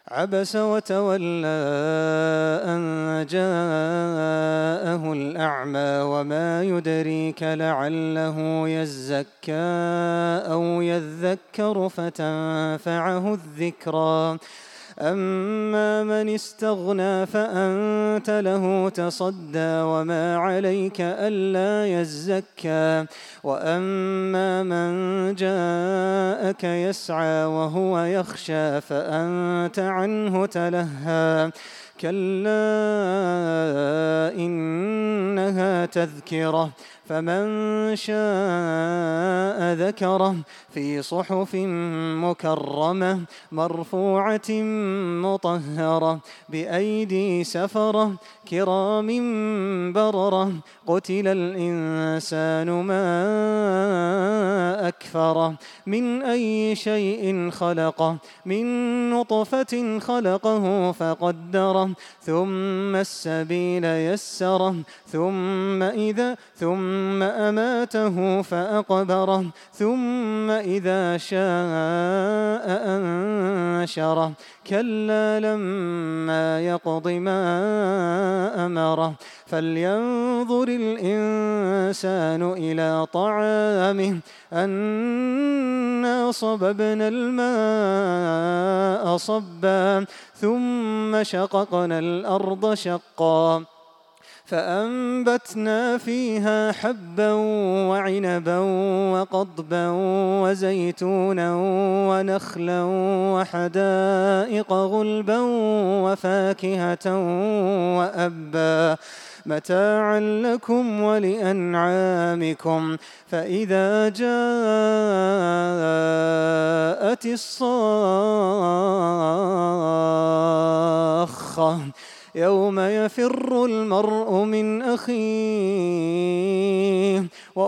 عبس وتولى أن جاءه الأعمى وما يدريك لعله يزكى أو يذكر فتنفعه الذكرى أما من استغنى فأنت له تصدى وما عليك ألا يزكى وأما من جاءك يسعى وهو يخشى فأنت عنه تلهى كلا إنها تذكرة فمن شاء ذكره في صحف مكرمة مرفوعة مطهرة بأيدي سفرة كرام بررة قتل الإنسان ما أكفره من أي شيء خلقه من نطفة خلقه فقدره ثم السبيل يسره ثم أماته فأقبره ثم إذا شاء أنشره كلا لما يقض ما أمره فلينظر الإنسان إلى طعامه أنا صببنا الماء صبا ثم شققنا الأرض شقا فأنبتنا فيها حبا وعنبا وقضبا وزيتونا ونخلا وحدائق غلبا وفاكهة وأبا متاعا لكم ولأنعامكم فإذا جاءت الصاخة يوم يفر المرء من أخيه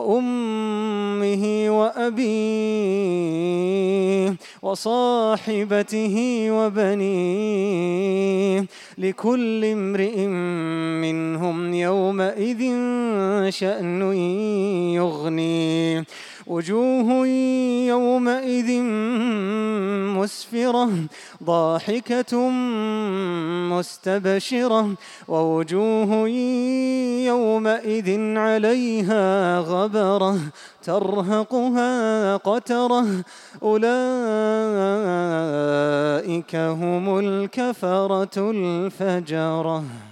وأمه وأبيه وصاحبته وبنيه لكل امرئ منهم يومئذ شأن يغنيه وجوه يومئذ مسفرة ضاحكة مستبشرة ووجوه يومئذ عليها غبرة ترهقها قترة أولئك هم الكفرة الفجرة.